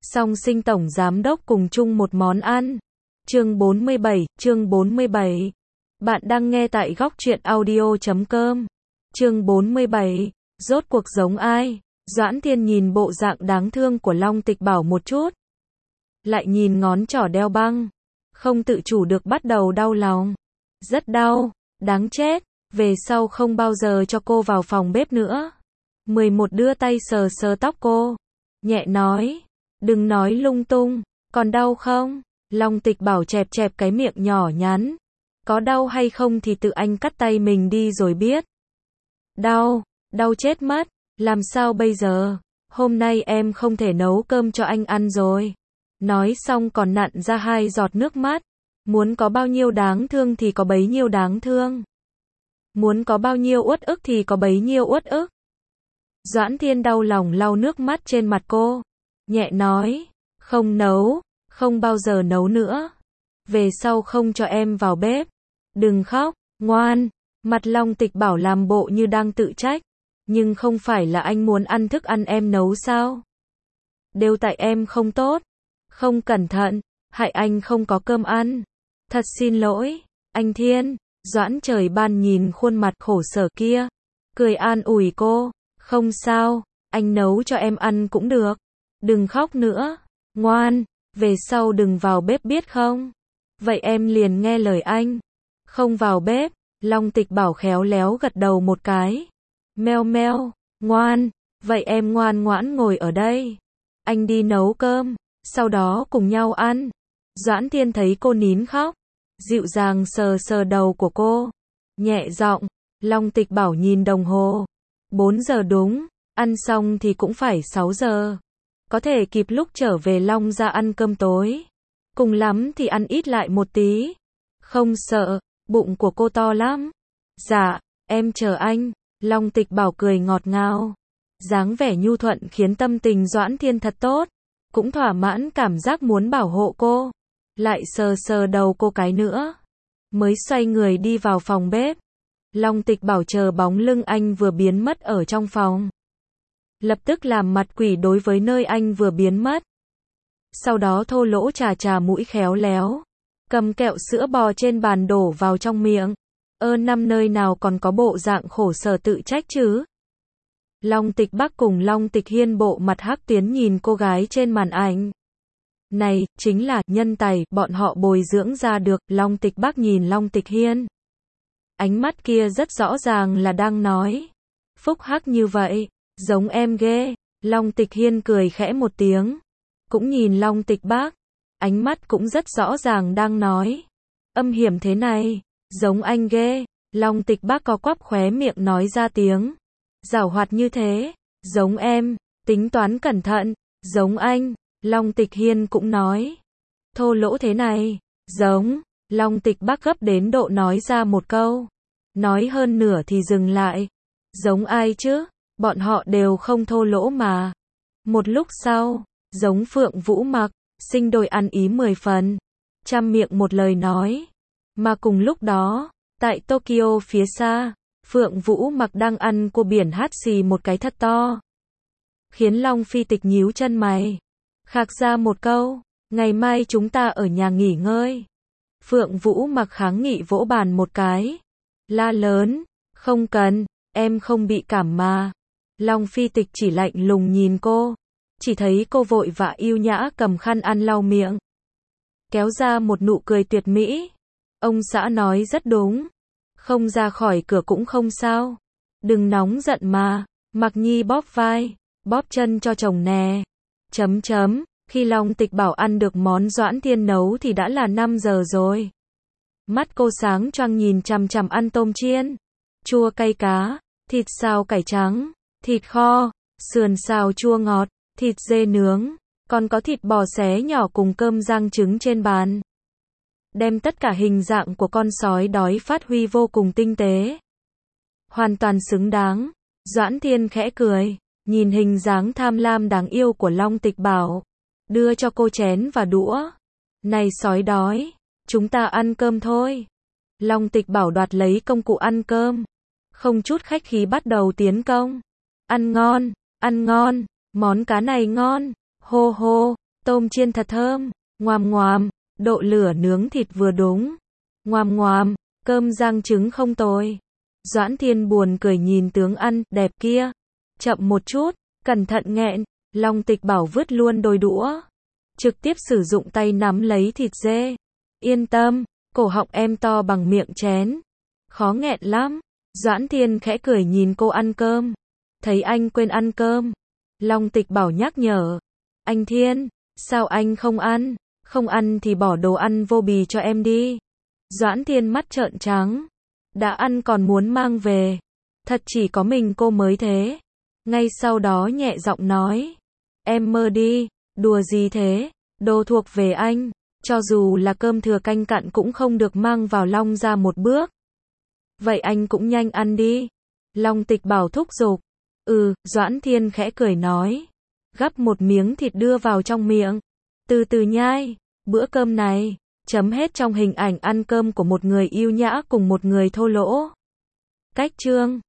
Song Sinh tổng giám đốc cùng chung một món ăn. Chương 47. Bạn đang nghe tại góc truyện audio.com. Chương 47. Rốt cuộc giống ai? Doãn Thiên nhìn bộ dạng đáng thương của Long Tịch Bảo một chút. Lại nhìn ngón trỏ đeo băng. Không tự chủ được bắt đầu đau lòng. Rất đau, đáng chết. Về sau không bao giờ cho cô vào phòng bếp nữa. 11 đưa tay sờ sờ tóc cô. Nhẹ nói. Đừng nói lung tung. Còn đau không? Long Tịch Bảo chẹp chẹp cái miệng nhỏ nhắn. Có đau hay không thì tự anh cắt tay mình đi rồi biết. Đau chết mất. Làm sao bây giờ? Hôm nay em không thể nấu cơm cho anh ăn rồi. Nói xong còn nặn ra 2 giọt nước mắt. Muốn có bao nhiêu đáng thương thì có bấy nhiêu đáng thương. Muốn có bao nhiêu uất ức thì có bấy nhiêu uất ức. Doãn Thiên đau lòng lau nước mắt trên mặt cô. Nhẹ nói, không nấu, không bao giờ nấu nữa. Về sau không cho em vào bếp. Đừng khóc, ngoan. Mặt Long Tịch Bảo làm bộ như đang tự trách. Nhưng không phải là anh muốn ăn thức ăn em nấu sao? Đều tại em không tốt. Không cẩn thận, hại anh không có cơm ăn. Thật xin lỗi, anh Thiên. Doãn Trời Ban nhìn khuôn mặt khổ sở kia. Cười an ủi cô. Không sao, anh nấu cho em ăn cũng được. Đừng khóc nữa, ngoan, về sau đừng vào bếp biết không? Vậy em liền nghe lời anh. Không vào bếp, Long Tịch Bảo khéo léo gật đầu một cái. Meo meo, ngoan, vậy em ngoan ngoãn ngồi ở đây. Anh đi nấu cơm, sau đó cùng nhau ăn. Doãn Thiên thấy cô nín khóc, dịu dàng sờ sờ đầu của cô. Nhẹ giọng, Long Tịch Bảo nhìn đồng hồ. 4 giờ đúng, ăn xong thì cũng phải 6 giờ. Có thể kịp lúc trở về Long ra ăn cơm tối. Cùng lắm thì ăn ít lại một tí. Không sợ, bụng của cô to lắm. Dạ, em chờ anh. Long Tịch Bảo cười ngọt ngào. Dáng vẻ nhu thuận khiến tâm tình Doãn Thiên thật tốt. Cũng thỏa mãn cảm giác muốn bảo hộ cô. Lại sờ sờ đầu cô cái nữa. Mới xoay người đi vào phòng bếp. Long Tịch Bảo chờ bóng lưng anh vừa biến mất ở trong phòng. Lập tức làm mặt quỷ đối với nơi anh vừa biến mất. Sau đó thô lỗ chà mũi khéo léo. Cầm kẹo sữa bò trên bàn đổ vào trong miệng. Năm nơi nào còn có bộ dạng khổ sở tự trách chứ. Long Tịch Bắc cùng Long Tịch Hiên bộ mặt hắc tuyến nhìn cô gái trên màn ảnh. Này, chính là nhân tài bọn họ bồi dưỡng ra được. Long Tịch Bắc nhìn Long Tịch Hiên. Ánh mắt kia rất rõ ràng là đang nói. Phúc hắc như vậy, giống em ghê. Long Tịch Hiên cười khẽ một tiếng. Cũng nhìn Long Tịch Bắc. Ánh mắt cũng rất rõ ràng đang nói. Âm hiểm thế này, giống anh ghê. Long Tịch Bắc có quắp khóe miệng nói ra tiếng. Giảo hoạt như thế, giống em. Tính toán cẩn thận, giống anh. Long Tịch Hiên cũng nói. Thô lỗ thế này, giống. Long Tịch Bắc gấp đến độ nói ra một câu. Nói hơn nửa thì dừng lại. Giống ai chứ? Bọn họ đều không thô lỗ mà. Một lúc sau, giống Phượng Vũ Mặc, sinh đôi ăn ý 10 phần. Trăm miệng một lời nói. Mà cùng lúc đó, tại Tokyo phía xa, Phượng Vũ Mặc đang ăn cua biển hát xì một cái thật to. Khiến Long Phi Tịch nhíu chân mày. Khạc ra một câu, ngày mai chúng ta ở nhà nghỉ ngơi. Phượng Vũ Mặc kháng nghị vỗ bàn một cái. La lớn, không cần, em không bị cảm mà. Long Phi Tịch chỉ lạnh lùng nhìn cô. Chỉ thấy cô vội vã yêu nhã cầm khăn ăn lau miệng. Kéo ra một nụ cười tuyệt mỹ. Ông xã nói rất đúng. Không ra khỏi cửa cũng không sao. Đừng nóng giận mà. Mặc Nhi bóp vai, bóp chân cho chồng nè. Khi Long Tịch Bảo ăn được món Doãn Thiên nấu thì đã là 5 giờ rồi. Mắt cô sáng choang nhìn chằm chằm ăn tôm chiên, chua cay cá, thịt xào cải trắng, thịt kho, sườn xào chua ngọt, thịt dê nướng, còn có thịt bò xé nhỏ cùng cơm rang trứng trên bàn. Đem tất cả hình dạng của con sói đói phát huy vô cùng tinh tế. Hoàn toàn xứng đáng. Doãn Thiên khẽ cười, nhìn hình dáng tham lam đáng yêu của Long Tịch Bảo. Đưa cho cô chén và đũa. Này sói đói, chúng ta ăn cơm thôi. Long Tịch Bảo đoạt lấy công cụ ăn cơm. Không chút khách khí bắt đầu tiến công. Ăn ngon, món cá này ngon. Hô hô, tôm chiên thật thơm. Ngoàm ngoàm, độ lửa nướng thịt vừa đúng. Ngoàm ngoàm, cơm rang trứng không tồi. Doãn Thiên buồn cười nhìn tướng ăn đẹp kia. Chậm một chút, cẩn thận nghẹn. Long Tịch Bảo vứt luôn đôi đũa, trực tiếp sử dụng tay nắm lấy thịt dê. Yên tâm, cổ họng em to bằng miệng chén, khó nghẹn lắm. Doãn Thiên khẽ cười nhìn cô ăn cơm. Thấy anh quên ăn cơm, Long Tịch Bảo nhắc nhở. Anh Thiên, sao anh không ăn? Không ăn thì bỏ đồ ăn vô bì cho em đi. Doãn Thiên mắt trợn trắng. Đã ăn còn muốn mang về. Thật chỉ có mình cô mới thế. Ngay sau đó nhẹ giọng nói. Em mơ đi, đùa gì thế, đồ thuộc về anh. Cho dù là cơm thừa canh cặn cũng không được mang vào Long ra một bước. Vậy anh cũng nhanh ăn đi. Long Tịch Bảo thúc giục. Doãn Thiên khẽ cười nói. Gắp một miếng thịt đưa vào trong miệng. Từ từ nhai. Bữa cơm này chấm hết trong hình ảnh ăn cơm của một người yêu nhã cùng một người thô lỗ. Cách chương